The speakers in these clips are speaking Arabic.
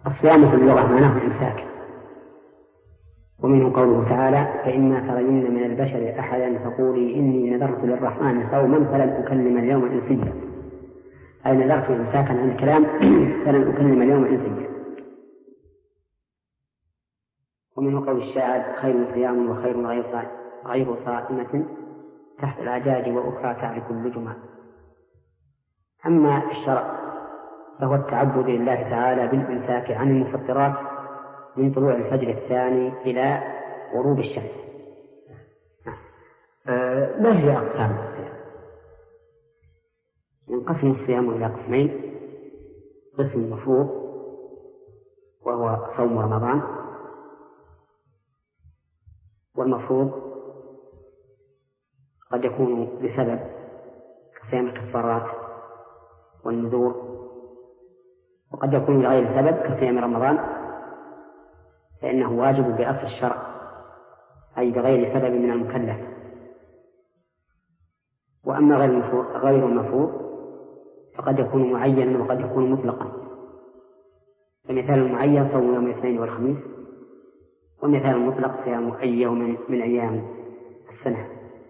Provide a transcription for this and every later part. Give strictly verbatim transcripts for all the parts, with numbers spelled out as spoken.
الصيام في اللغة معناه الإمساك، ومنه قوله تعالى: فإما ترين من البشر أحدا فقولي إني نذرت للرحمن صوما فلن أكلم اليوم إنسيا، أي نذرت إمساكا عن الكلام فلن أكلم اليوم إنسيا. ومنه قول الشاعر: خير صيام وخير غير صائمة تحت العجاج وأخرى تعرف اللجمة. أما الشرع فهو التعبد لله تعالى بالإمساك عن المفطرات من طلوع الفجر الثاني إلى غروب الشمس. آه ما هي أقسام الصيام؟ ينقسم الصيام إلى قسمين: قسم مفروض وهو صوم رمضان، والمفروض قد يكون بسبب كصيام الكفارات والنذور، وقد يكون لغير سبب كصيام رمضان فإنه واجب بأصل الشرع، أي بغير سبب من المكلف. وأما غير المفروض فقد يكون معينا وقد يكون مطلقا، فمثال المعين صوم يوم الاثنين والخميس، ومثال المطلق صيام أي يوم من أيام السنة،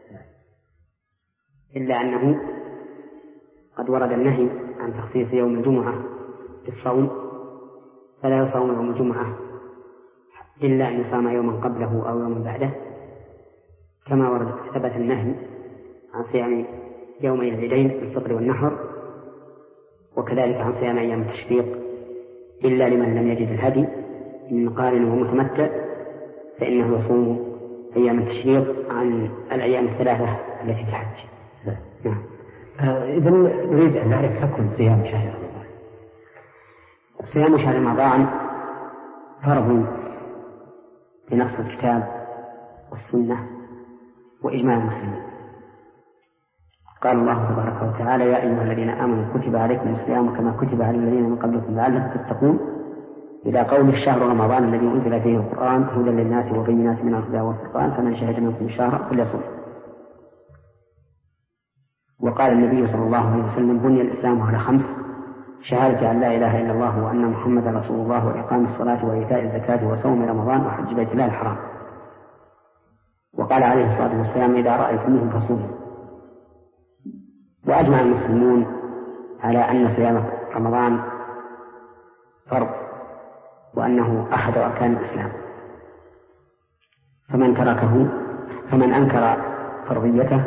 إلا أنه قد ورد النهي عن تخصيص يوم الجمعة بالصوم، فلا يصوم يوم الجمعة إلا أن يصام يوما قبله أو يوما بعده، كما ورد ثبت النهي عن صيام يومي العيدين الفطر والنحر، وكذلك عن صيام أيام التشريق إلا لمن لم يجد الهدي من قارن ومتمتع فإنه يصوم أيام التشريق عن الأيام الثلاثة التي في الحج. نعم. آه إذن نريد أن نعرف حكم صيام شهر رمضان. صيام شهر رمضان فرض بنص الكتاب والسنة وإجماع المسلمين. قال الله تبارك وتعالى: يا أيها الذين آمنوا كتب عليكم الصيام كما كتب على الذين من قبلكم لعلكم تتقون، إلى قول الشهر رمضان الذي أنزل فيه القرآن هدى للناس وبينات من الهدى والفرقان فمن شهد منكم الشهر فليصم. وقال النبي صلى الله عليه وسلم: بني الإسلام على خمس: شهادة أن لا إله إلا الله وأن محمدا رسول الله وإقام الصلاة وإيتاء الزكاة وصوم رمضان وحج بيت الله الحرام. وقال عليه الصلاة والسلام: إذا رأيتموه فصوموا. وأجمع المسلمون على أن صيام رمضان فرض، وأنه أحد أركان الإسلام، فمن تركه فمن أنكر فرضيته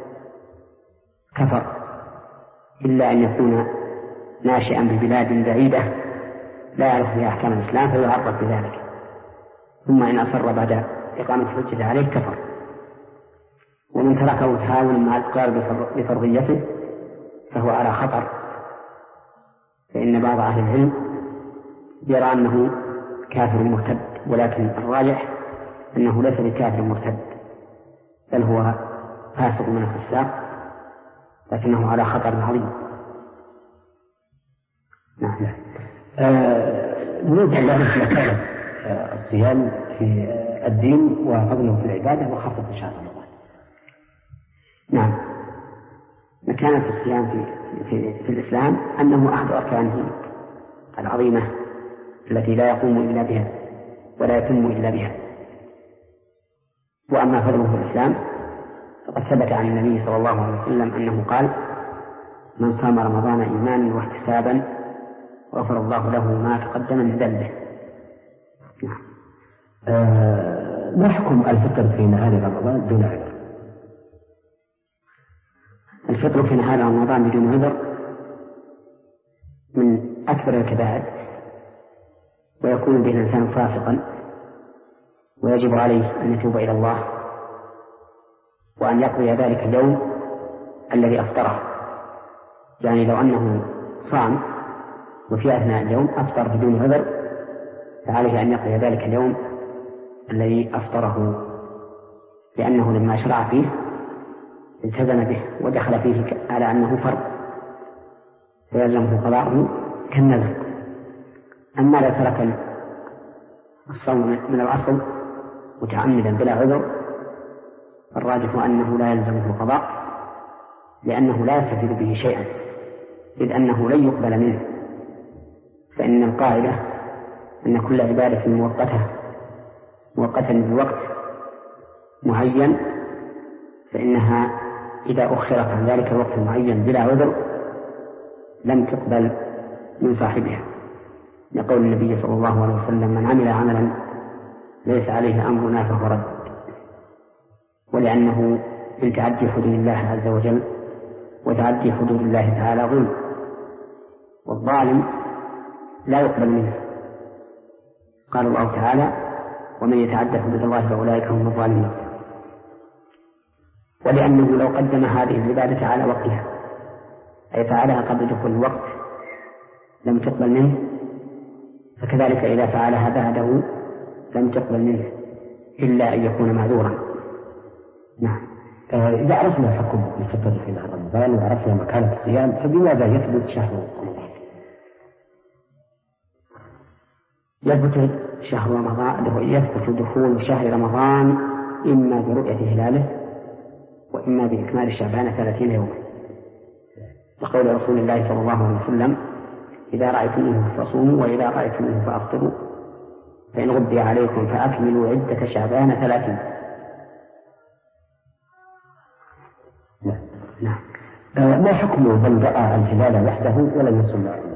كفر، إلا أن يكون ناشئا ببلاد بعيدة لا يعرف فيها أحكام الإسلام فيعرف بذلك، ثم إن أصر بعد إقامة الحجة عليه كفر. ومن تركه تهاونا مع الإقرار بفرضيته فهو على خطر، فإن بعض أهل العلم يرى أنه كافر مرتد، ولكن الراجح أنه ليس بكافر مرتد، بل هو فاسق من الفساق، لكنه على خطر عظيم. نعم. نريد أن نعرف مكانة الصيام في الدين وفضله في العبادة وخاصة شهر رمضان. نعم. مكانة الصيام في, في, في الإسلام أنه أحد أركانه العظيمة التي لا يقوم إلا بها ولا يتم إلا بها. وأما فضله في الإسلام فقد ثبت عن النبي صلى الله عليه وسلم أنه قال: من صام رمضان إيمانا واحتسابا غفر الله له ما تقدم من ذنبه. نعم. آه ما حكم الفطر في نهار رمضان دون عذر؟ الفطر في نهار رمضان بدون عذر من أكبر الكبائر، ويكون به الإنسان فاسقا، ويجب عليه أن يتوب إلى الله وأن يقضي ذلك اليوم الذي أفطره. يعني لو أنه صام وفي أثناء اليوم أفطر بدون عذر فعليه أن يقضي ذلك اليوم الذي أفطره، لأنه لما شرع فيه التزم به ودخل فيه على أنه فرض فيلزمه قضاءه كالنذر. أما لو ترك الصوم من الأصل متعمدا بلا عذر فالراجح أنه لا يلزمه القضاء، لأنه لا يستفيد به شيئا، إذ أنه لن يقبل منه، فإن القاعدة أن كل عبادة مؤقتة مؤقتة بوقت معين فإنها إذا أخرت عن ذلك الوقت المعين بلا عذر لم تقبل من صاحبها، لقول النبي صلى الله عليه وسلم: من عمل عملا ليس عليه أمرنا فهو رد. ولأنه من تعدي حدود الله عز وجل، وتعدي حدود الله تعالى ظلم، والظالم لا يقبل منه. قال الله تعالى: ومن يتعدى حدود الله فأولئك هم الظالمون. ولأنه لو قدم هذه العبادة على وقتها أي فعلها قبل دخول الوقت لم تقبل منه، فكذلك إذا فعلها بعده لم تقبل منه إلا أن يكون معذورا. نعم. إذا عرفنا حكم الفطر في نهار رمضان وعرفنا مكان الصيام، فبماذا يثبت شهر رمضان؟ يثبت شهر رمضان يثبت دخول شهر رمضان إما برؤية هلاله وإما بإكمال شعبان ثلاثين يوما، لقول رسول الله صلى الله عليه وسلم: إذا رأيتموه فصوموا وإذا رأيتموه فأفطروا فإن غبي عليكم فأكملوا عدة شعبان ثلاثين. نعم. ما حكم من رأى الهلال وحده ولم يصم معه؟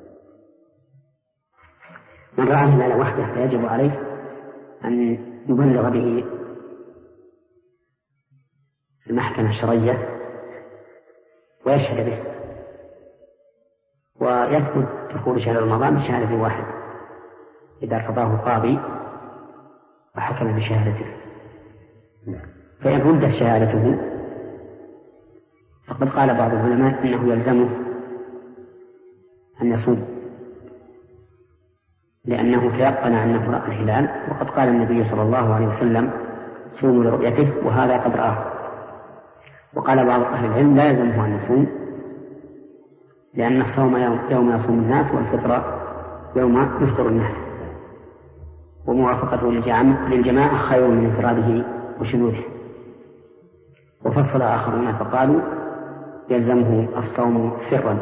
من رأى الهلال وحده فيجب عليه أن يبلغ به المحكمة الشرعية ويشهد به، ويثبت دخول شهر رمضان بشهادة واحد إذا ارتضاه القاضي وحكم بشهادته. فإن ردت شهادته فقد قال بعض العلماء إنه يلزمه أن يصوم، لأنه تيقن أنه رأى الهلال، وقد قال النبي صلى الله عليه وسلم: صوموا لرؤيته وهذا قد رآه. وقال بعض أهل العلم: لا يلزمه أن يصوم، لأن الصوم يوم يصوم الناس والفطر يوم يفطر الناس، وموافقته للجماعة خير من انفراده وشذوذه. وفصل آخرون فقالوا: يلزمه الصوم سرا،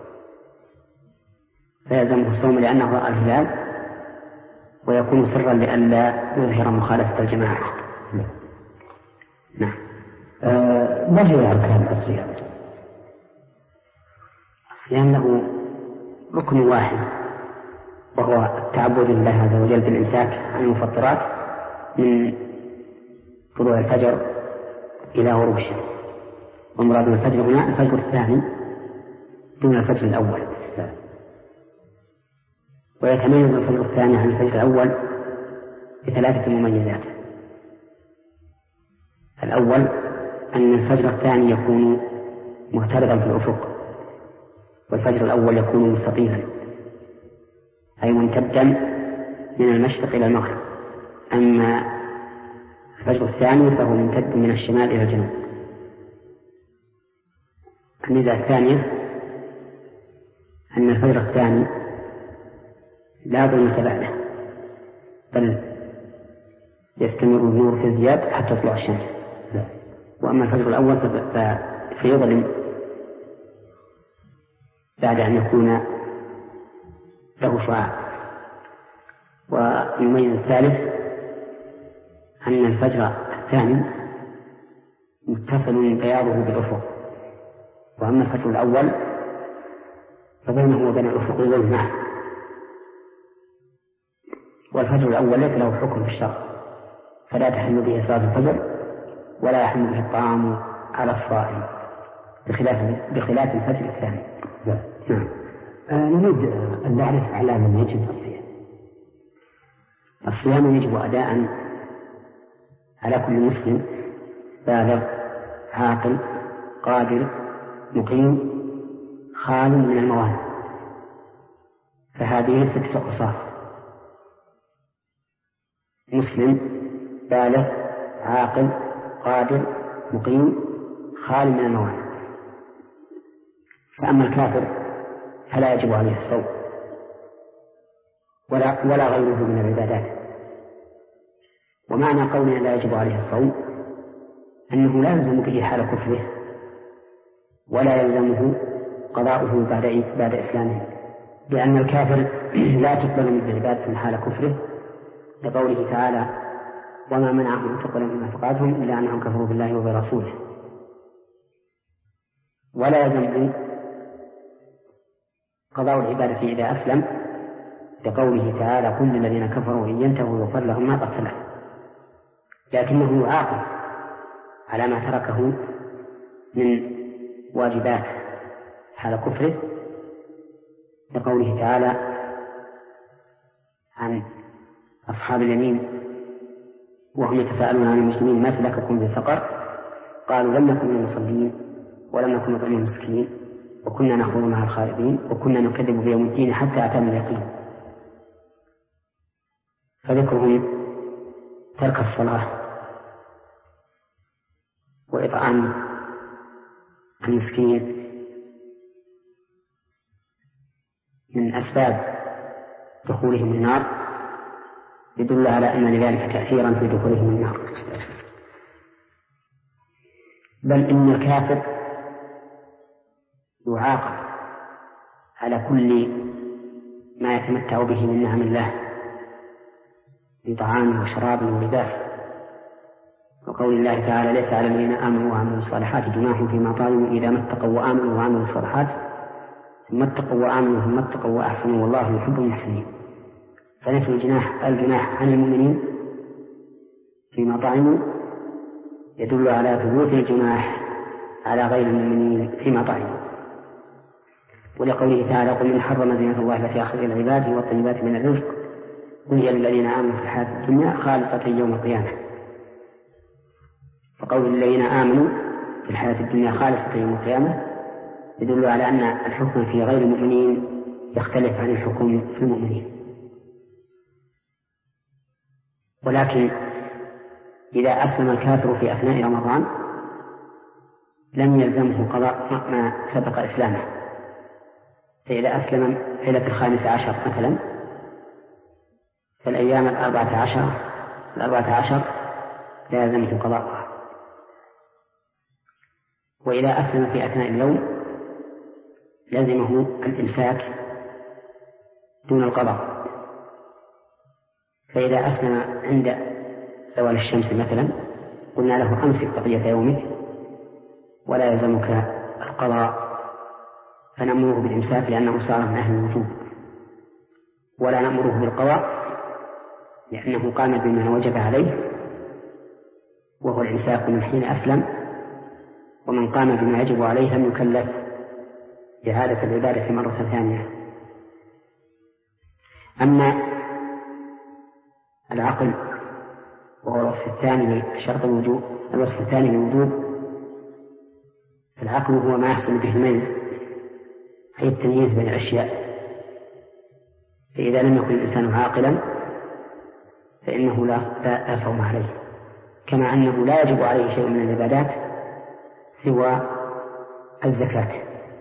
فيلزمه الصوم لأنه رأى الهلال، ويكون سرا لئلا يظهر مخالفة الجماعة. نعم. آه ما هي أركان الصيام؟ الصيام له ركن واحد، وهو التعبد لله عز وجل بالإمساك عن المفطرات من طلوع الفجر إلى غروب الشمس. ومراد الفجر هنا الفجر الثاني دون الفجر الأول، ويتميز الفجر الثاني عن الفجر الأول بثلاثة مميزات. الأول أن الفجر الثاني يكون معترضا في الأفق، والفجر الأول يكون مستطيلا أي ممتدا من المشرق إلى المغرب، أما الفجر الثاني فهو ممتد من الشمال إلى الجنوب. الميزة الثانية أن الفجر الثاني لا ظلمة بعده، بل يستمر النور في الزياد حتى تطلع الشمس. وأما الفجر الأول فيظلم بعد أن يكون له شعاع. والمميز الثالث أن الفجر الثاني متصل بياضه بالأفق، وأما الفجر الأول فبينه وبين الأفق ظلمة. والفجر الأول ليس له حكم في الشرع، فلا تحل به صلاة الفجر ولا يحل به الطعام على الصائم بخلاف بخلاف الفجر الثاني. نعم. آه نريد أن نعرف على من يجب الصيام. الصيام يجب أداء على كل مسلم بالغ عاقل قادر مقيم خال من الموانع، فهذه ستة أوصاف: مسلم بالغ عاقل قادر مقيم خال من الموانع. فأما الكافر فلا يجب عليه الصوم ولا, ولا غيره من العبادات. ومعنى قولنا لا يجب عليه الصوم أنه لا يلزم به حال كفره، ولا يلزمه قضاؤه بعد بعد إسلامه، بأن الكافر لا تقبل منه عبادة حال كفره، لقوله تعالى: وما منعهم أن تقبل منهم نفقاتهم إلا أنهم كفروا بالله وبرسوله. ولا يلزم قضاء العبادة إذا أسلم، لقوله تعالى: كل الذين كفروا إن ينتهوا يغفر لهم ما قد سلف، لكنه يعاقب على ما تركه من واجبات حال كفره، لقوله تعالى عن أصحاب اليمين وهم يتساءلون عن المسلمين: ما سلككم في سقر؟ قالوا: لم نكن من المصلين ولم نكن نطعم المسكين وكنا نخوض مع الخائضين وكنا نكذب بيوم الدين حتى أتانا اليقين. فذكرهم ترك الصلاة وإطعام المسكين من أسباب دخولهم النار يدل على أن لذلك تأثيرا في دخولهم النار. بل إن الكافر يعاقب على كل ما يتمتع به من نعم الله من طعام وشراب ولباس، وقول الله تعالى: ليس على الذين آمنوا وعملوا الصالحات جناح فيما طعموا إذا ما اتقوا وآمنوا وعملوا الصالحات ثم اتقوا وآمنوا ثم اتقوا وأحسنوا والله يحب المحسنين. فنفي الجناح الجناح عن المؤمنين فيما طعموا يدل على ثبوت الجناح على غير المؤمنين فيما طعموا. ولقوله تعالى: قل من حرم زينة الله التي أخرج لعباده والطيبات من الرزق قل هي للذين آمنوا في الحياة الدنيا خالصة يوم القيامة. فقول الذين آمنوا في الحياة الدنيا خالصة يوم القيامة يدل على أن الحكم في غير المؤمنين يختلف عن الحكم في المؤمنين. ولكن إذا أسلم الكافر في أثناء رمضان لم يلزمه قضاء ما سبق إسلامه، فإذا أسلم ليلة الخامس عشر مثلا فالأيام الأربعة عشر الأربعة عشر لا يلزمه قضاءها. وإذا أسلم في أثناء اليوم لزمه الإمساك دون القضاء. فإذا أسلم عند زوال الشمس مثلا قلنا له: أمسك بقية يومك ولا يلزمك القضاء، فنأمره بالإمساك لأنه صار من أهل الوجوب، ولا نأمره بالقضاء لأنه قام بما وجب عليه وهو الإمساك من حين أسلم، ومن قام بما يجب عليه لم يكلف إعادة العبادة مرة ثانية. أما العقل وهو الوصف الثاني شرط الوجوب، الوصف الثاني للوجوب، العقل هو ما يحصل به الميز أي التمييز بين الأشياء. فإذا لم يكن الإنسان عاقلا فإنه لا يصوم عليه، كما أنه لا يجب عليه شيء من العبادات سوى الزكاة.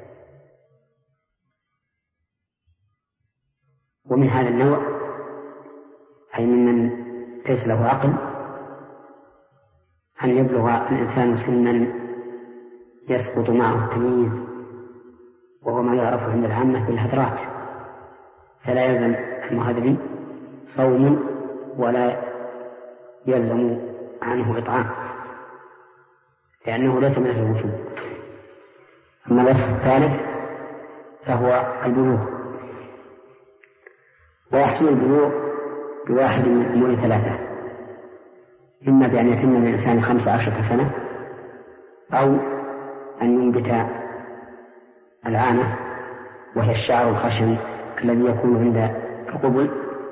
ومن هذا النوع أي ممن ليس له عقل أن يبلغ الإنسان سنا يسقط معه التمييز، وهو ما يعرف عند العامة بالهدرات، فلا يلزم المهذب صوم ولا يلزم عنه إطعام لأنه ليس من أهل الوجوب. أما الوصف الثالث فهو البلوغ، ويحصل البلوغ بواحد من أمور ثلاثة: إما بأن يتم للإنسان خمس عشرة سنة، أو أن ينبت العانة وهي الشعر الخشن الذي يكون عند القبل،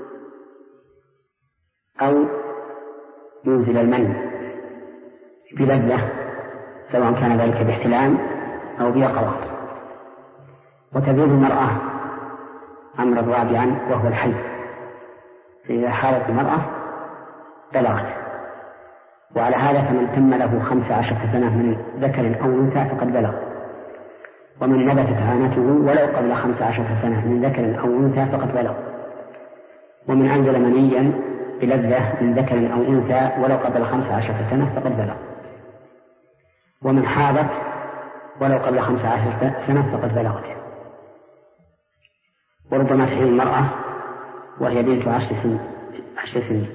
أو ينزل المني بلذة سواء كان ذلك باحتلام أو بيقظة. وتبيض المرأة أمر رابعا وهو الحيض، فإذا حاضت المرأة بلغت. وعلى هذا فمن تم له خمس عشرة سنة من ذكر أو أنثى فقد بلغ، ومن نبتت عانته ولو قبل خمس عشرة سنة من ذكر أو أنثى فقد بلغ، ومن أنزل منيا بلذة من ذكر أو أنثى ولو قبل خمس عشرة سنة فقد بلغ، ومن حاضت ولو قبل خمس عشرة سنة فقد بلغت. وربما تحيض المرأة وهي بنت عشر سنين عشر سنين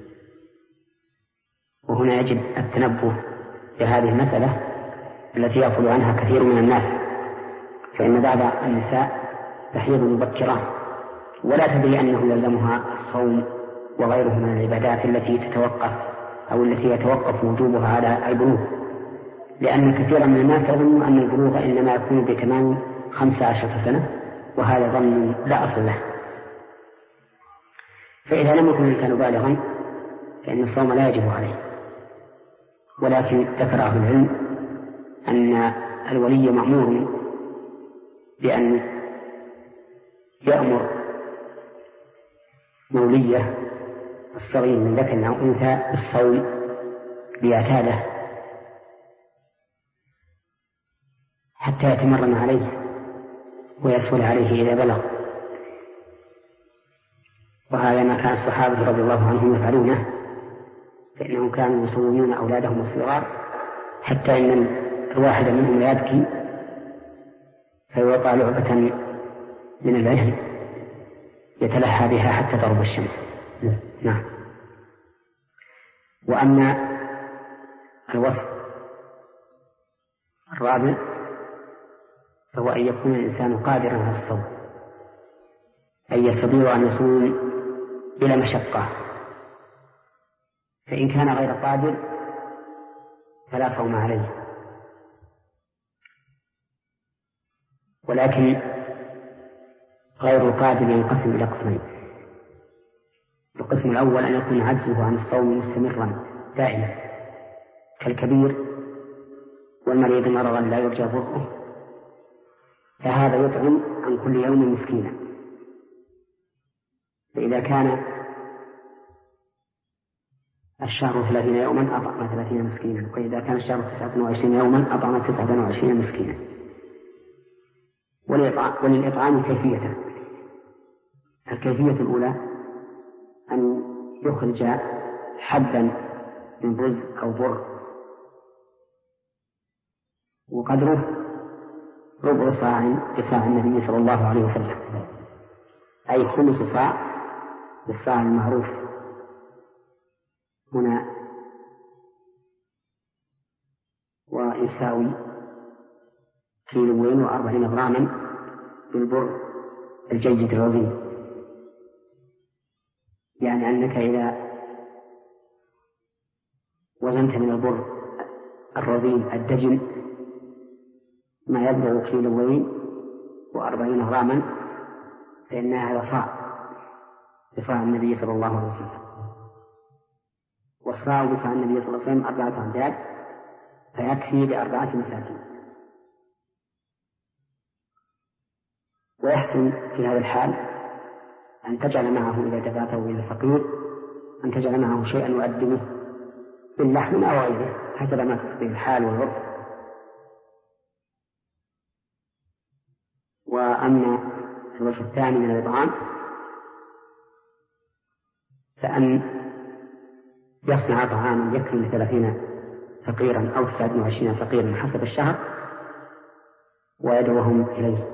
وهنا يجب التنبه لهذه المسألة التي يغفل عنها كثير من الناس، فإن بعض النساء تحيض مبكرة ولا تدري أنه يلزمها الصوم وغيره من العبادات التي تتوقف أو التي يتوقف وجوبها على البلوغ، لأن كثيرا من الناس يظن أن البلوغ إنما يكون بتمام خمس عشرة سنة، وهذا ظن لا أصل له. فإذا لم يكن الإنسان بالغا فإن الصوم لا يجب عليه، ولكن ذكر أهل العلم أن الولي مأمور بأن يأمر مولية الصغير من ذكر أو أنثى بالصوم ليعتاده حتى يتمرن عليه ويسهل عليه إذا بلغ، وهذا ما كان الصحابة رضي الله عنهم يفعلونه، فإنهم كانوا يصومون أولادهم الصغار حتى إن الواحد منهم يبكي فيوقع لعبة من العهن يتلحى بها حتى تغرب الشمس. نعم. وأما الوصف الرابع فهو أن يكون الإنسان قادرا على الصوم، أي يستطيع أن يصوم بلا مشقة، فإن كان غير قادر فلا صوم عليه. ولكن غير القادر ينقسم إلى قسمين: القسم الأول أن يكون عجزه عن الصوم مستمرا دائما كالكبير والمريض مرضا لا يرجى برؤه، فهذا يطعم عن كل يوم مسكينا. فإذا كان الشهر ثلاثين يوما أطعم ثلاثين مسكينا، وإذا كان الشهر تسعة وعشرين يوما أطعم تسعة وعشرين مسكينا. وللإطعام كيفية: الكيفية الأولى أن يخرج حبا من رز أو بر وقدره ربع صاع لصاع النبي صلى الله عليه وسلم، أي خمس صاع بالصاع المعروف هنا، ويساوي كيلوين وأربعين غراما بالبر الجيد الرضيع. يعني أنك إذا وزنت من البر الرضيع الدجن ما يبلغ كيلوين وأربعين غراما فإن هذا صاع بصاع النبي صلى الله عليه وسلم، والصاع بصاع النبي صلى الله عليه وسلم أربعة أمداد، فيكفي بأربعة مساكين. ويحسن في هذا الحال أن تجعل معه إذا دفعته إلى الفقير أن تجعل معه شيئا يؤدبه باللحم أو غيره حسب ما تقتضيه الحال والعرف. وأما الوجه الثاني من الإطعام فأن يصنع طعاما يكفي لثلاثين فقيرا أو تسعة وعشرين فقيرا حسب الشهر ويدعوهم إليه،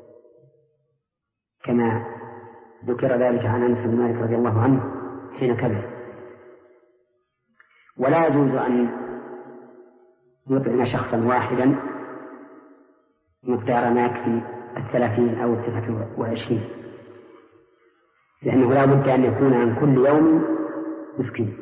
كما ذكر ذلك عن أنس بن مالك رضي الله عنه حين كبر. ولا يجوز أن يطعم شخصا واحدا مقدار ما يكفي الثلاثين أو التسعة وعشرين، لأنه لا بد أن يكون عن كل يوم مسكين.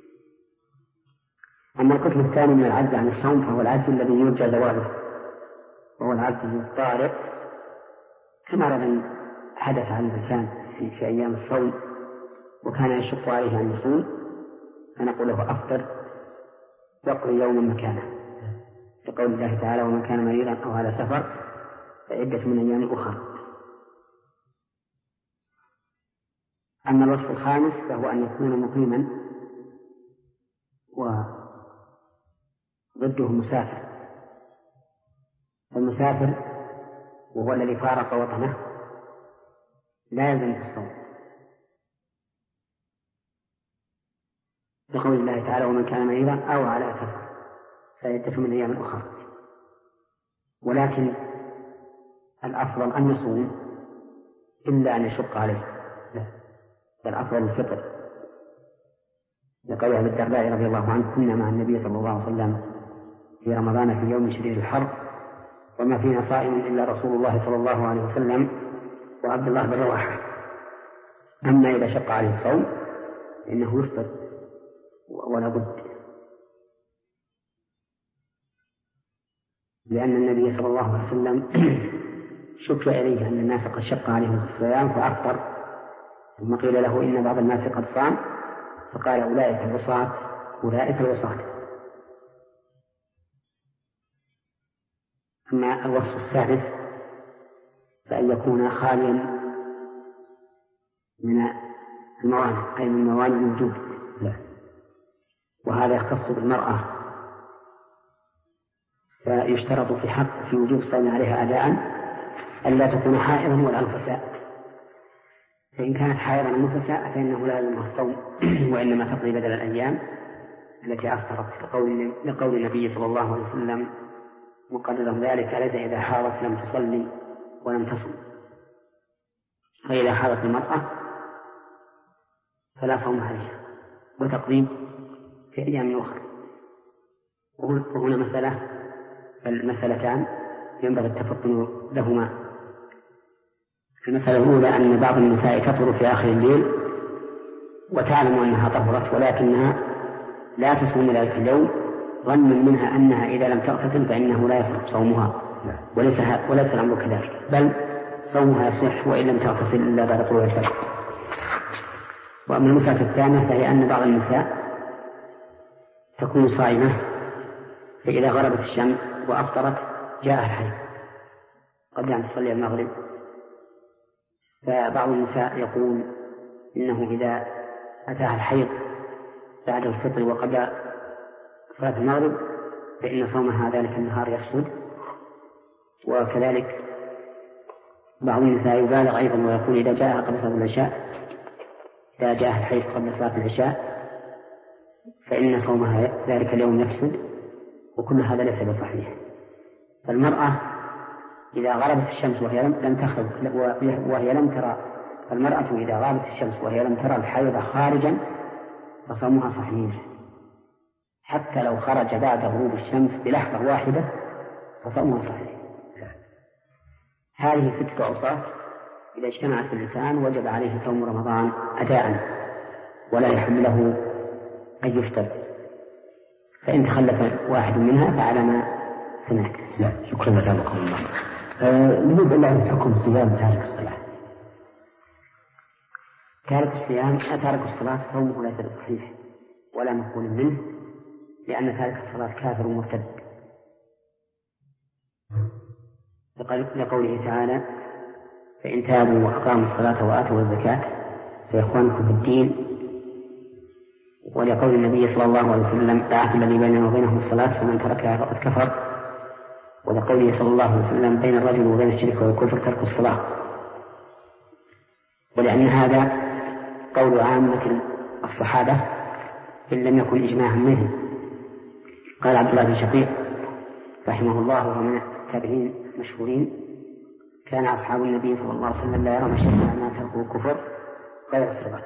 أما القسم الثاني من العجز عن الصوم فهو العجز الذي يرجى زواله، وهو العجز الطارئ كمرض حدث على الإنسان في, في أيام الصوم وكان يشق عليه أن يصوم، فنقول له أفطر واقضي يوما مكانه، لقول الله تعالى: ومن كان مريضا أو على سفر فعدة من أيام أخرى. أما الوصف الخامس فهو أن يكون مقيما وضده مسافر. المسافر وهو الذي فارق وطنه لا يلزم الصوم، لقول الله تعالى: ومن كان مريضا أو على سفر فعدة من أيام أخرى. ولكن الأفضل أن يصوم إلا أن يشق عليه، بل أفضل الفطر، لقول أبي الدرداء رضي الله عنه: كنا مع النبي صلى الله عليه وسلم في رمضان في يوم شديد الحر وما فينا صائم إلا رسول الله صلى الله عليه وسلم وعبد الله بن رواحة. أما إذا شق عليه الصوم إنه يفطر ولا بد، لأن النبي صلى الله عليه وسلم شكى إليه أن الناس قد شق عليهم الصيام فأفطر، ثم قيل له إن بعض الناس قد صام فقال: أولئك الوصاة أولئك الوصاة. أما الوصف السادس فأن يكون خاليا من الموانع، أي من موانع الوجوب، وهذا يختص بالمرأة، فيشترط في حق في وجوب الصوم عليها أداء ألا تكون حائضا ولا نفساء، فإن كانت حائضا نفساء فإنه لا يلزمها الصوم وإنما تقضي بدل الأيام التي أفطرت، لقول, لقول النبي صلى الله عليه وسلم مقررا ذلك: أليس إذا حاضت لم تصلي ولم تصم؟ فإذا حاضت المرأة فلا صوم عليها وتقضي في أيام أخرى. وهنا مسألة المسألتان ينبغي التفطن لهما. المسألة الأولى أن بعض النساء تطهر في آخر الليل وتعلم أنها طهرت ولكنها لا تصوم ذلك اليوم ظنا منها أنها إذا لم تغتسل فإنه لا يصح صومها، وليس وليس الأمر كذلك، بل صومها يصح وإن لم تغتسل إلا بعد طلوع الفجر. وأما المسألة الثانية فهي أن بعض النساء تكون صائمة فإذا غربت الشمس وأفطرت جاء الحيض قبل أن تصلي المغرب، فبعض النساء يقول إنه إذا أتاها الحيض بعد الفطر وقبل صلاة المغرب فإن صومها ذلك النهار يفسد. وكذلك بعض النساء يبالغ أيضا ويقول إذا جاءها قبل صلاة العشاء إذا جاءها الحيض قبل صلاة العشاء فإن صومها ذلك اليوم يفسد، وكل هذا ليس بصحيح. فالمرأة إذا غربت الشمس وهي لم تخرج وهي لم ترى المرأة إذا غابت الشمس وهي لم ترى الحيض خارجا فصومها صحيح، حتى لو خرج بعد غروب الشمس بلحظة واحدة فصومها صحيح. هذه ستة أوصاف إذا اجتمعت في الإنسان وجب عليه صوم رمضان أداء ولا يحل له أن يفطر، فإن تخلف واحد منها فعلى ما سمعت. لا شكرا لكم الله. نريد أن نعرف حكم صيام تارك الصلاة. تارك الصيام تارك الصلاة صومه ليس بصحيح ولا مقبول منه، لأن تارك الصلاة كافر مرتد، لقوله تعالى: فإن تابوا وأقاموا الصلاة وآتوا الزكاة فإخوانكم في الدين، ولقول النبي صلى الله عليه وسلم: العهد الذي بيننا وبينهم الصلاة فمن تركها فقد كفر، ولقوله صلى الله عليه وسلم: بين الرجل وبين الشرك والكفر ترك الصلاة. ولأن هذا قول عامة الصحابة إن لم يكن إجماعا منهم. قال عبد الله بن شقيق رحمه الله وهو من التابعين المشهورين: كان أصحاب النبي صلى الله عليه وسلم لا يرون شيئا ما تركوا كفر غير الصلاة.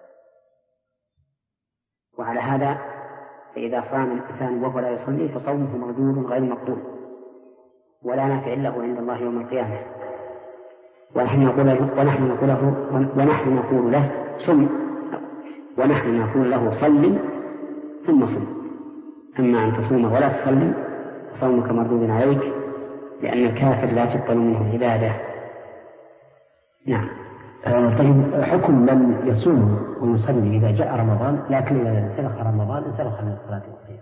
وعلى هذا فإذا صام الإنسان وهو لا يصلي فصومه مردود غير مقبول ولا نافع له عند الله يوم القيامة. ونحن نقول ونحن نقول له ونحن نقول له صم ونحن نقول له صل ثم صم. أما أن تصوم ولا تصلي فصومك مردود عليك، لأن الكافر لا تقبل منه عبادة. نعم. آه طيب، حكم من يصوم ويصلي إذا جاء رمضان لكن إذا انسلخ رمضان انسلخ من الصلاة والصيام؟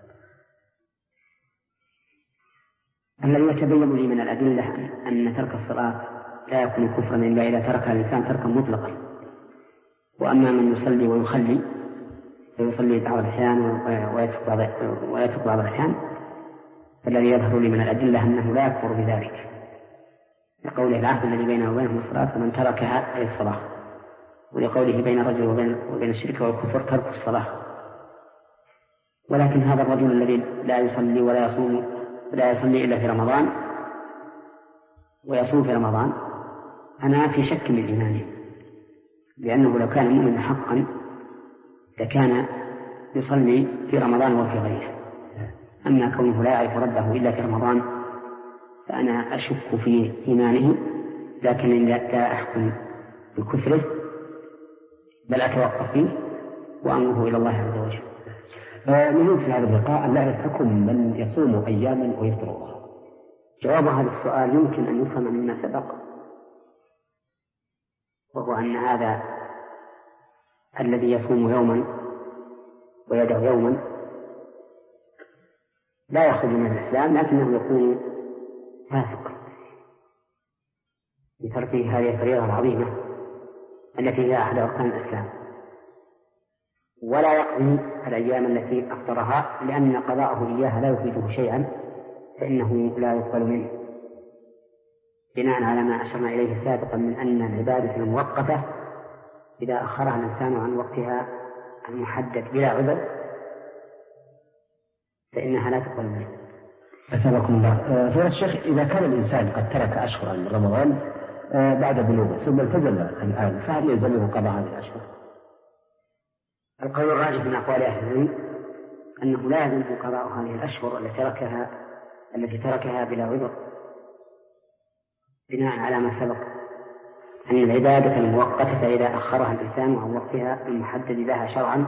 الذي يتبين لي من الأدلة أن ترك الصلاة لا يكون كفرا إلا إذا تركها الإنسان تركا مطلقا. وأما من يصلي ويخلي فيصلي بعض الأحيان ويترك بعض الأحيان فالذي يظهر لي من الأدلة أنه لا يكفر بذلك، لقوله: العهد الذي بينه وبينهم الصلاة فمن تركها أي الصلاة، ولقوله: بين الرجل وبين, وبين الشرك والكفر ترك الصلاة. ولكن هذا الرجل الذي لا يصلي ولا يصوم ولا يصلي إلا في رمضان ويصوم في رمضان أنا في شك من إيمانه، لأنه لو كان مؤمنا حقا لكان يصلي في رمضان وفي غيره. أما كونه لا يعرف ربه إلا في رمضان فأنا أشك في إيمانه، لكن لا أحكم بكفره بل أتوقف فيه وأمره إلى الله عز وجل. نريد في هذا اللقاء أن نعرف حكم من يصوم أياما ويفطر أخرى. جواب هذا السؤال يمكن أن يفهم مما سبق، وهو أن هذا الذي يصوم يوما ويدع يوما لا يخرج من الإسلام، لكنه يكون فاسقا بتركه هذه الفريضة العظيمة التي هي أحد أركان الإسلام، ولا يقضي الأيام التي أفطرها لأن قضاءه إياها لا يفيده شيئا، فإنه لا يقبل منه، بناء على ما أشرنا إليه سابقا من أن العبادة الموقتة إذا أخرها الإنسان عن وقتها المحدد بلا عذر فإنها لا تقبل منه. أسألكم الله. فيا الشيخ، إذا كان الإنسان قد ترك أشهرا من رمضان بعد بلوغه ثم التزم الآن، فهل يلزمه قضاء هذه الأشهر؟ القول الراجح من أقوال أهل العلم أنه لا يلزمه قضاء هذه الأشهر التي تركها التي تركها بلا عذر، بناء على ما سبق أن العبادة المؤقتة إذا أخرها الإنسان عن وقتها المحدد لها شرعا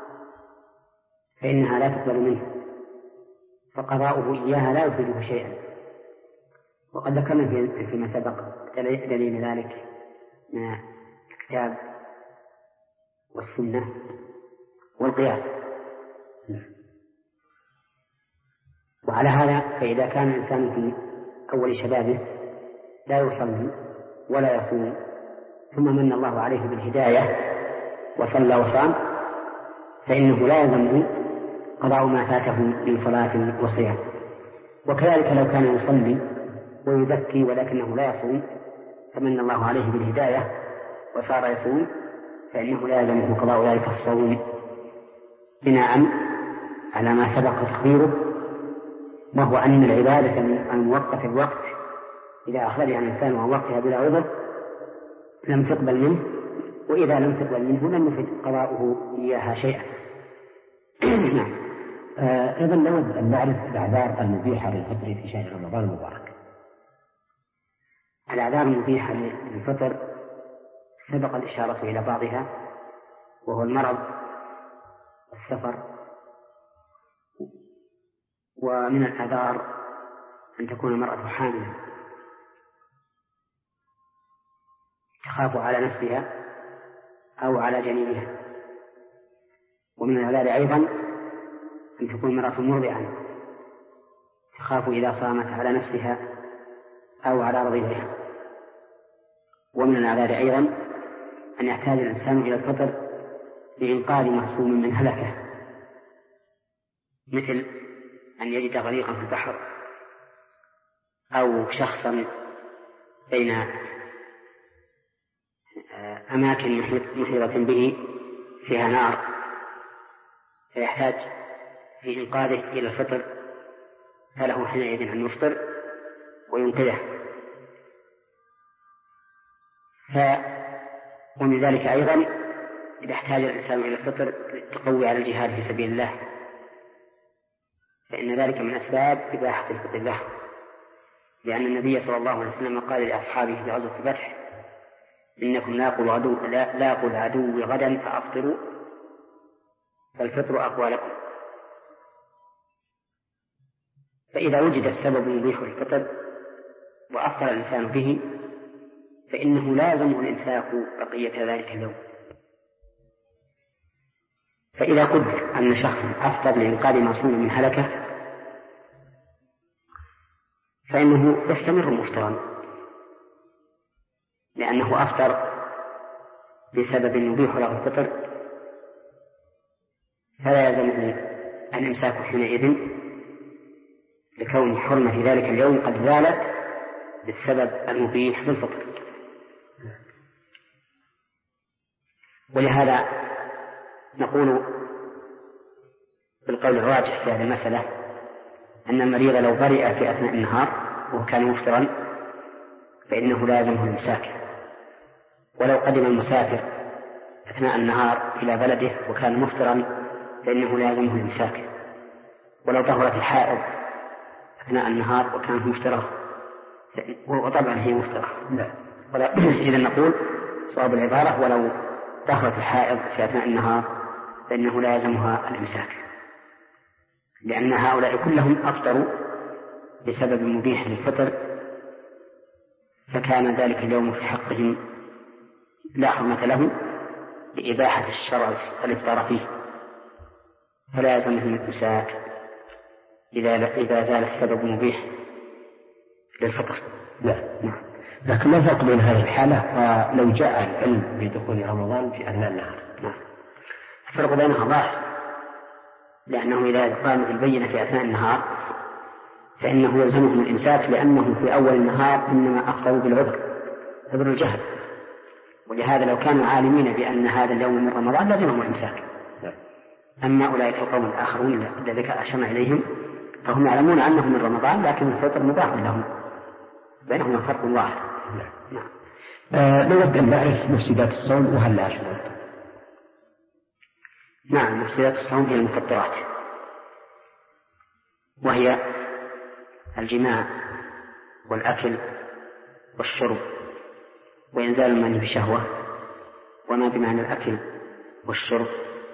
فإنها لا تقبل منه، فقضاؤه إياها لا يفيده شيئا. وقد ذكرنا فيما سبق دليل ذلك من الكتاب والسنة والقياس. وعلى هذا فإذا كان الإنسان في أول شبابه لا يصلي ولا يصوم ثم من الله عليه بالهداية وصلى وصام فإنه لا يلزمه قضاء ما فاته من صلاة وصيام. وكذلك لو كان يصلي ويزكي ولكنه لا يصوم فمن الله عليه بالهداية وصار يصوم فإنه لا يلزمه قضاء ذلك الصوم، بناء على ما سبق تقريره، وهو أن العبادة الموقت الوقت إذا أخرجها الإنسان عن وقتها بلا عذر لم تقبل منه، وإذا لم تقبل منه لم يفد قضاؤه إياها شيئا. نعم. أيضا نود أن نعرف الأعذار المبيحة للفطر في شهر رمضان المبارك. الأعذار المبيحة للفطر سبق الإشارة إلى بعضها، وهو المرض والسفر. ومن الأعذار أن تكون المرأة حاملا تخاف على نفسها أو على جنينها. ومن الأعذار أيضا أن تكون المرأة مرضعا تخاف إذا صامت على نفسها أو على رضيعها. ومن الأعذار أيضا أن يحتاج الإنسان إلى الفطر لإنقاذ معصوم من هلكة، مثل أن يجد غريقا في البحر أو شخصا بين أماكن محيطة به فيها نار فيحتاج في إنقاذه إلى الفطر، فله حينئذ أن يفطر وينتهي. ف ومن ذلك أيضا إذا احتاج الإنسان إلى الفطر للتقوي على الجهاد في سبيل الله فإن ذلك من أسباب إباحة الفطر له، لأن النبي صلى الله عليه وسلم قال لأصحابه في غزوة الفتح: إنكم لاقوا عدو لا لاقوا العدو غدا فأفطروا فالفطر أقوى لكم. فإذا وجد السبب يبيح الفطر وأفطر الإنسان به فإنه لازم الإمساك بقية ذلك اليوم. فإذا قدر أن شخص أفطر لإنقاذ معصوم من هلكة فإنه يستمر مفطرا، لأنه أفطر بسبب يبيح له الفطر، فلا يلزمه الإمساك حينئذ لكون حرمة ذلك اليوم قد زالت بالسبب المبيح للفطر. ولهذا نقول بالقول الراجح في هذه المسألة أن المريض لو برئ في أثناء النهار وكان مفطرا فإنه لا يلزمه الإمساك، ولو قدم المسافر أثناء النهار إلى بلده وكان مفطرا فإنه لازمه الإمساك. ولو طهرت الحائض أثناء النهار وكانت مفطرة وطبعا هي مفطرة إذا نقول صواب العبارة ولو طهرت الحائض في أثناء النهار فإنه لازمها الإمساك، لأن هؤلاء كلهم أفطروا بسبب مبيح للفطر، فكان ذلك اليوم في حقهم لا حرمة له لإباحة الشرع الإفطار فيه، فلا يلزمهم الإمساك إذا إذا زال السبب مبيح للفطر. لا. لكن ما الفرق بين هذه الحالة ولو جاء العلم بدخول رمضان في أثناء النهار؟ الفرق بينها ظاهر، لأنه إذا قامت البينة في أثناء النهار فإنه يلزمهم الإمساك، لأنهم في أول النهار إنما أفطروا بالعذر عذر الجهل، ولهذا لو كانوا عالمين بأن هذا اليوم من رمضان لازمهم الإمساك. أما أولئك القوم الآخرون الذين أشرنا إليهم فهم يعلمون أنهم من رمضان لكن الفطر مباح لهم، بينهما فرق واحد. نعم. آه نود أن نعرف مفسدات الصوم وهل لها شروط؟ نعم، مفسدات الصوم هي المفطرات، وهي الجماع والأكل والشرب وإنزال المني بشهوة، وما بمعنى الأكل والشرب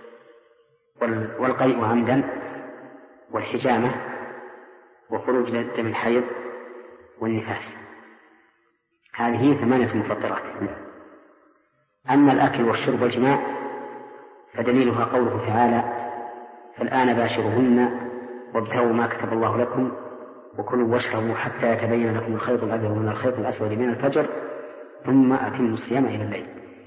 والقيء عمدا والحجامة وخروج دم الحيض والنفاس، هذه ثمانية مفطرات. أما الأكل والشرب والجماع فدليلها قوله تعالى: فالآن باشرهن وابتغوا ما كتب الله لكم وكلوا واشربوا حتى يتبين لكم الخيط الأبيض من الخيط الأسود من الفجر ثم أتموا الصيام إلى الليل.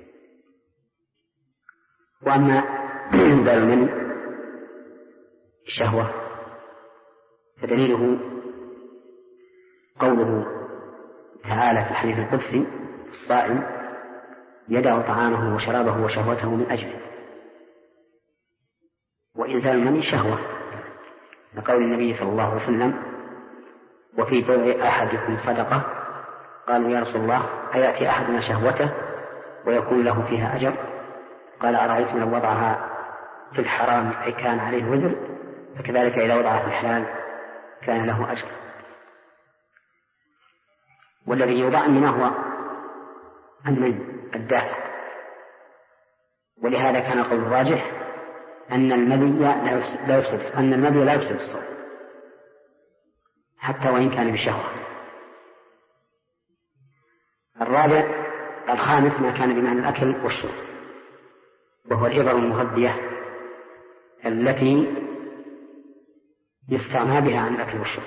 وأما إنزال المني الشهوة فدليله قوله تعالى في الحديث القدسي: الصائم يدع طعامه وشرابه وشهوته من أجله. وإنزال المني شهوة لقول النبي صلى الله عليه وسلم: وفي بضع أحدكم صدقة. قالوا: يا رسول الله أيأتي أحدنا شهوته ويكون له فيها أجر؟ قال: أرأيتم لو وضعها في الحرام أي كان عليه وزر، فكذلك إذا وضعها في الحلال كان له أجر. والذي يوضع إنما هو المني الدافع، ولهذا كان قول الراجح أن المني لا يفسد أن المني لا يفسد الصوم حتى وإن كان بشهوة. الرابع الخامس ما كان بمعنى الأكل والشرب، وهو الإبر المغذية التي يستغنى بها عن الأكل والشرب،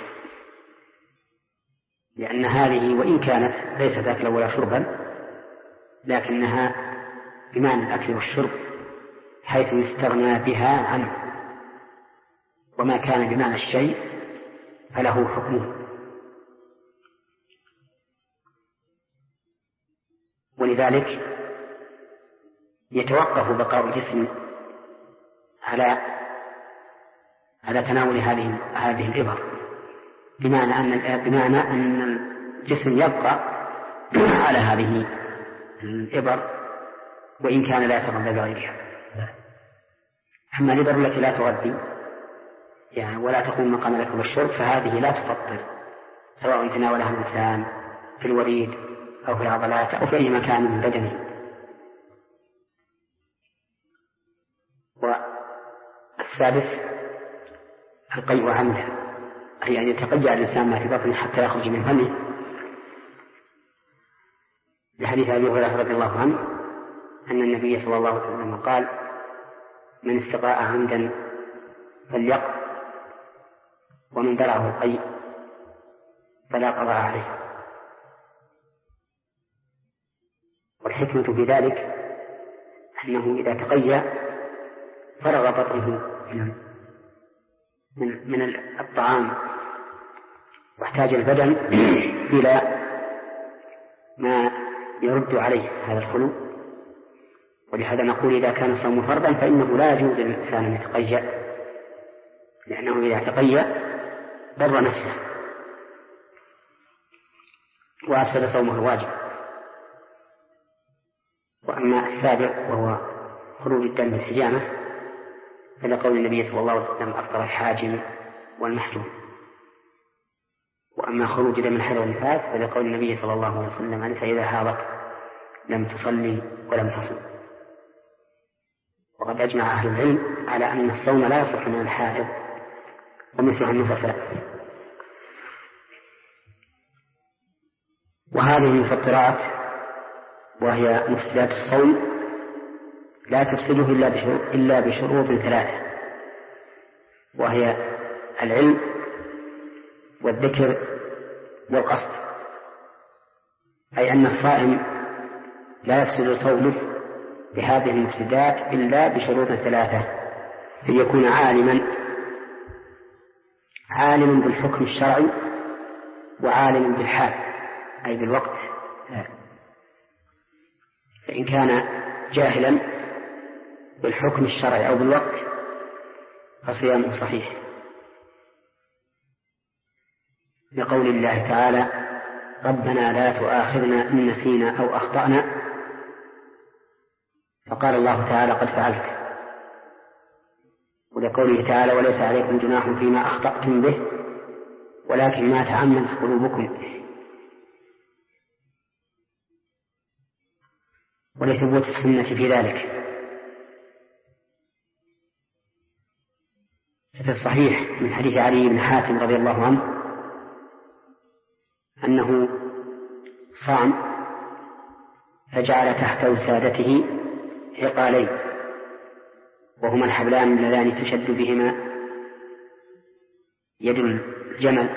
لأن هذه وإن كانت ليست أكلا ولا شربا لكنها بمعنى الأكل والشرب حيث يستغنى بها عنه، وما كان بمعنى الشيء فله حكمه. ولذلك يتوقف بقاء الجسم على على تناول هذه هذه الإبر، بمعنى أن بمعنى أن الجسم يبقى على هذه الإبر وإن كان لا يتغذى بغيرها. أما الإبر التي لا تغذي يعني ولا تقوم مقام الأكل والشرب فهذه لا تفطر، سواء تناولها الإنسان في الوريد أو في العضلات أو في أي مكان من بدنه. والسادس القيء عمدا، أي أن يتقيأ الإنسان ما في بطنه حتى يخرج من فمه، لحديث أبي هريرة رضي الله عنه أن النبي صلى الله عليه وسلم قال: من استقاء عمدا فليقض، ومن درعه القيء فلا قضاء عليه. والحكمة في ذلك أنه إذا تقيأ فرغ بطنه من من الطعام واحتاج البدن إلى ما يرد عليه هذا الخلو. ولهذا نقول إذا كان الصوم فرضا فإنه لا يجوز للإنسان أن يتقيأ، لأنه إذا تقيأ ضر نفسه وأفسد صومه الواجب. وأما السابع وهو خروج الدم بالحجامة فلقول النبي صلى الله عليه وسلم أفطر الحاجم والمحجوم. وأما خروج دم الحيض والنفاس فلقول النبي صلى الله عليه وسلم فإذا حاضت لم تصلي ولم تصم. وقد أجمع أهل العلم على أن الصوم لا يصح من الحائض ومثلها النفساء. وهذه المفطرات وهي مفسدات الصوم لا تفسده إلا بشروط, إلا بشروط ثلاثة، وهي العلم والذكر والقصد، أي أن الصائم لا يفسد صومه بهذه المفسدات إلا بشروط ثلاثة: أن يكون عالما عالما بالحكم الشرعي وعالما بالحال أي بالوقت. فإن كان جاهلا بالحكم الشرعي أو بالوقت فصيامه صحيح، لقول الله تعالى: ربنا لا تؤاخذنا إن نسينا أو أخطأنا، فقال الله تعالى: قد فعلت. ولقوله تعالى: وليس عليكم جناح فيما أخطأتم به ولكن ما تعمدت قلوبكم. ولثبوت السنة في ذلك. في الصحيح من حديث علي بن حاتم رضي الله عنه أنه صام فجعل تحت وسادته عقالين، وهما الحبلان اللذان تشد بهما يد الجمل،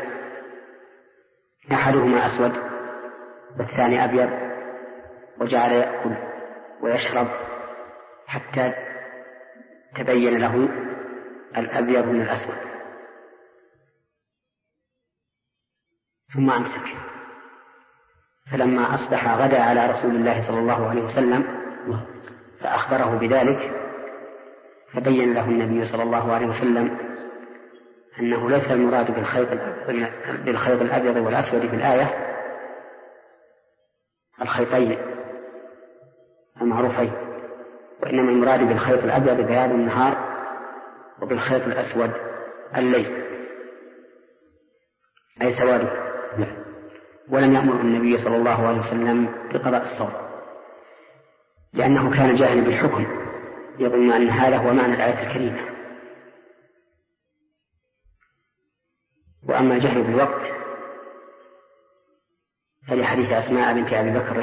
أحدهما أسود والثاني أبيض، وجعل يأكل ويشرب حتى تبين له الأبيض من الأسود، ثم أمسك. فلما أصبح غدا على رسول الله صلى الله عليه وسلم فأخبره بذلك، فبين له النبي صلى الله عليه وسلم أنه ليس المراد بالخيط الأبيض والأسود في الآية الخيطين المعروفين، وإنما المراد بالخيط الأبيض بياض النهار وبالخيط الأسود الليل أي سواده. ولم يأمر النبي صلى الله عليه وسلم بقضاء الصوم لأنه كان جاهلا بالحكم يظن أن هذا هو معنى الآية الكريمة. وأما الجهل بالوقت فلحديث أسماء بنت أبي بكر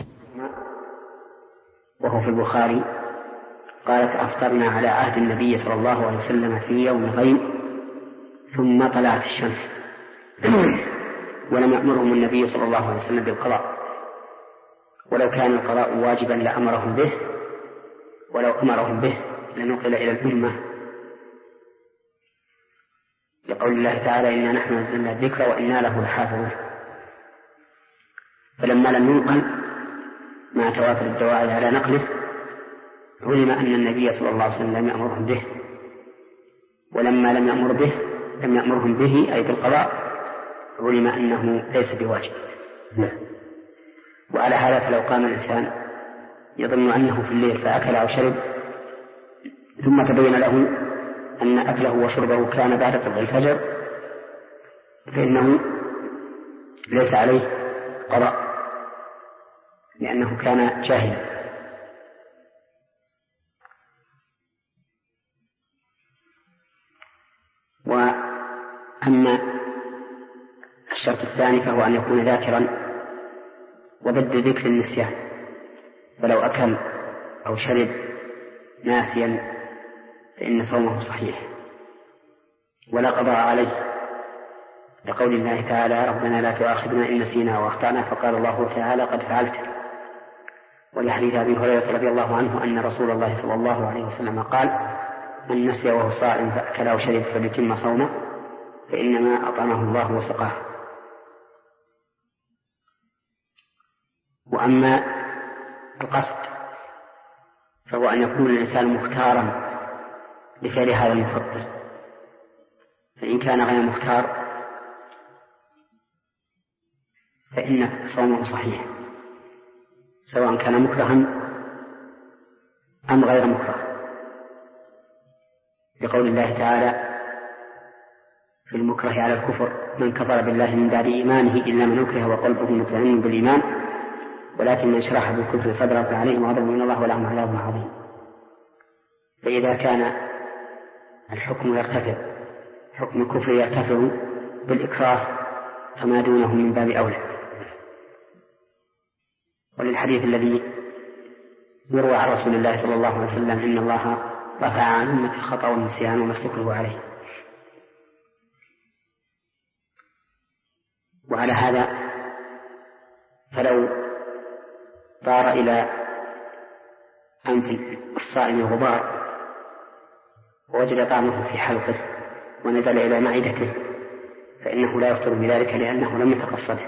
وهو في البخاري قالت: أفطرنا على عهد النبي صلى الله عليه وسلم في يوم غيم ثم طلعت الشمس ولم يأمرهم النبي صلى الله عليه وسلم بالقضاء، ولو كان القضاء واجبا لأمرهم به، ولو أمرهم به لنقل إلى الأمة، لقول الله تعالى: إنا نحن نزلنا الذكر وإنا له لحافظون. فلما لم ينقل مع تواتر الدواعي على نقله علم أن النبي صلى الله عليه وسلم لم يأمرهم به، ولما لم يأمر به لم يأمرهم به أي بالقضاء علم أنه ليس بواجب. وعلى هذا فلو قام الإنسان يظن أنه في الليل فأكل أو شرب ثم تبين له أن أكله وشربه كان بعد طلوع الفجر فإنه ليس عليه قضاء لأنه كان جاهلا. وأما الشرط الثاني فهو أن يكون ذاكرا وضد ذكر النسيان، فلو أكل أو شرب ناسيا فإن صومه صحيح ولا قضاء عليه، لقول الله تعالى: ربنا لا تؤاخذنا إن نسينا وأخطأنا، فقال الله تعالى: قد فعلت. ولحديث أبي هريرة رضي الله عنه أن رسول الله صلى الله عليه وسلم قال: من نسي وهو صائم فأكل أو شرب فليتم صومه فإنما أطعمه الله وسقاه. وأما القصد فهو أن يكون الإنسان مختارا لفعل هذا المفطر، فإن كان غير مختار فإن صومه صحيح سواء كان مكرها أم غير مكره، لقول الله تعالى في المكره على الكفر: من كفر بالله من بعد إيمانه إلا من أكره وقلبه مطمئن بالإيمان ولكن من شرح بالكفر صدره فعليهم غضب من الله ولهم عذاب عظيم. فإذا كان الحكم يرتفع حكم الكفر يرتفع بالإكراه فما دونه من باب أولى. وللحديث الذي يروى عن رسول الله صلى الله عليه وسلم: إن الله رفع عن أمة الخطأ والنسيان وما استكرهوا عليه. وعلى هذا فلو طار إلى أنف الصائم غبار ووجد طعمه في حلقه ونزل إلى معدته فإنه لا يفطر بذلك لأنه لم يتقصده.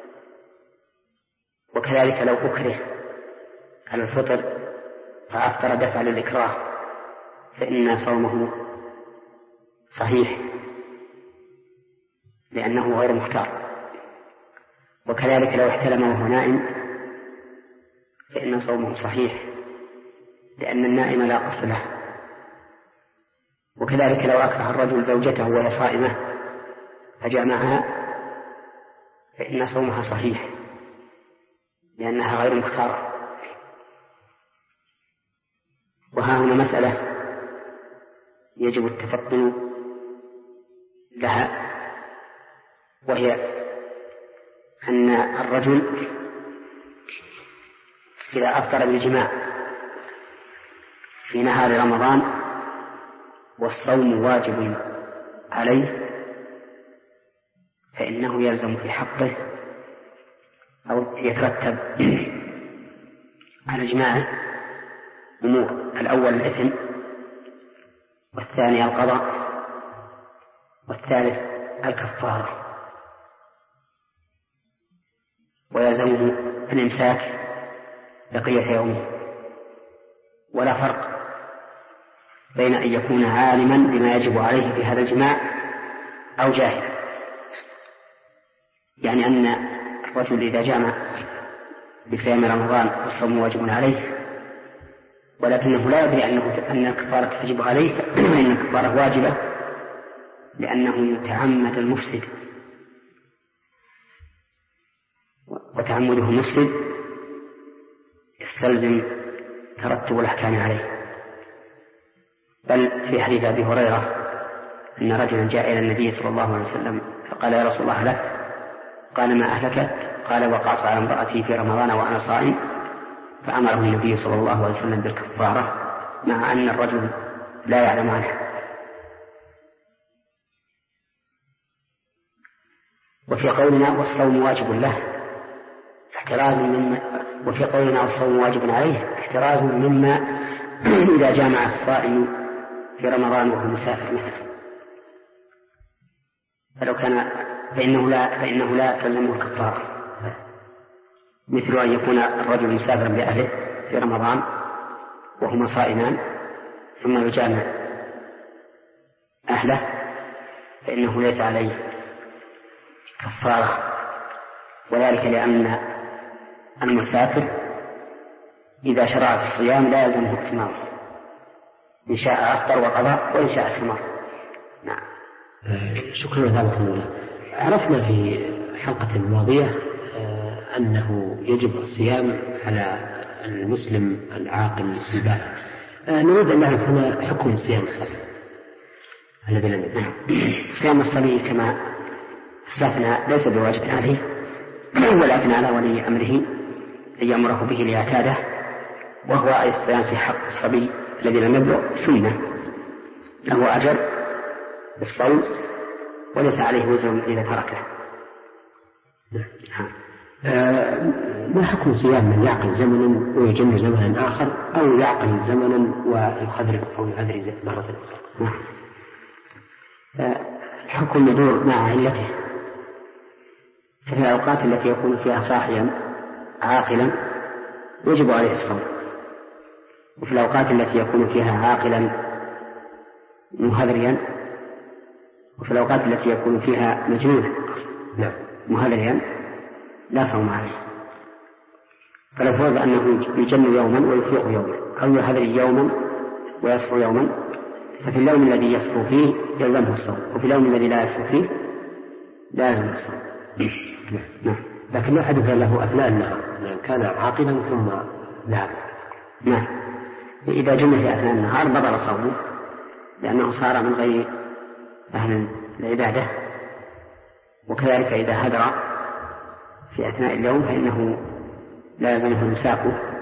وكذلك لو أكره على الفطر فأفطر دفع للإكراه فإن صومه صحيح لأنه غير مختار. وكذلك لو احتلم وهو نائم فإن صومه صحيح لأن النائم لا قصد له. وكذلك لو أكره الرجل زوجته وهي صائمة فجامعها فإن صومها صحيح لأنها غير مختارة. وها هنا مسألة يجب التفطن لها، وهي أن الرجل إذا أفطر بالجماع في نهار رمضان والصوم واجب عليه فإنه يلزم في حقه أو يترتب على جماعه أمور: الأول الإثم، والثاني القضاء، والثالث الكفارة. ويلزمه الإمساك بقية يومه. ولا فرق بين أن يكون عالما بما يجب عليه في هذا الجماع أو جاهلا. يعني أن الرجل إذا جامع بصيام رمضان والصوم واجب عليه ولكنه لا يدري أنه أن الكفارة تجب عليه فإن الكفارة واجبة لأنه يتعمد المفسد، وتعمده المفسد يستلزم ترتب الأحكام عليه. بل في حديث أبي هريرة أن رجلا جاء إلى النبي صلى الله عليه وسلم فقال: يا رسول الله لك؟ قال: ما أهلكت؟ قال: وقعت على امرأتي في رمضان وأنا صائم. فأمره النبي صلى الله عليه وسلم بالكفارة مع أن الرجل لا يعلم عنها. وفي قولنا والصوم واجب له احتراز مما وفي قولنا والصوم واجب عليه احتراز مما إذا جامع الصائم في رمضان وهو مسافر مثلا، فلو كان فإنه لا فإنه لا تلزمه الكفارة، مثل أن يكون الرجل مسافرا بأهله في رمضان وهما صائمان ثم يجامع أهله فإنه ليس عليه كفارة، وذلك لأن المسافر إذا شرع في الصيام لا يلزمه اتمامه، إن شاء أفطر وقضى وإن شاء استمر. نعم. شكرا لك. عرفنا في حلقة الماضية أنه يجب الصيام على المسلم العاقل البالغ. نريد أن نعرف هنا حكم صيام الصبي الذي لم يكن. صيام الصبي كما أسلفنا ليس بواجب عليه ولكن على ولي أمره أن يأمره به ليعتاده، وهو أي الصيام في حق الصبي الذي لم يبلغ سنة، له أجر بالصوم وليس عليه وزر إذا تركه. آه ما حكم صيام من يعقل زمنا ويجن زمنا آخر أو يعقل زمنا ويخذرف أو يعذر مرة أخرى؟ آه الحكم يدور مع علته. في الأوقات التي يكون فيها صاحيا عاقلا يجب عليه الصوم، وفي الأوقات التي يكون فيها عاقلا مهذريا، وفي الأوقات التي يكون فيها مجنونا مهذريا لا صوم عليه. فلو فرض أنه يجن يوما ويفيق يوما أو يحذر يوما ويصفو يوما، ففي اليوم الذي يصفو فيه يلزمه الصوم، وفي اليوم الذي لا يصفو فيه لا يلزمه الصوم. نعم. لكن لا حدث له أثناء النهار، لأن كان عاقلا ثم ذهب. نعم. إذا جن في أثناء النهار بطل صومه، لأنه صار من غير أهل العبادة. وكذلك إذا هدر في أثناء اليوم فإنه لا يلزمه المساق